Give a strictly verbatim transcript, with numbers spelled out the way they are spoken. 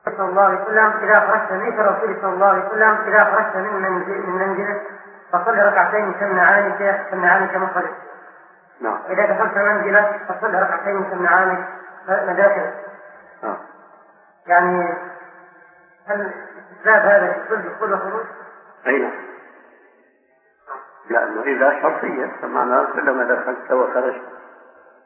صلى الله عليه وسلم إذا خرجت من الرسول صلى الله عليه وسلم إذا خرجت من منزل من منزلك فصلي ركعتين تمنعانك تمنعانك من خرجك. نعم. إذا دخلت منزلك فصلي ركعتين تمنعانك مداخلك. نعم. يعني هل استثباب هذا يصل دخول وخروج؟ أي نعم. لأنه إذا شرطية فمعناه كلما دخلت وخرجت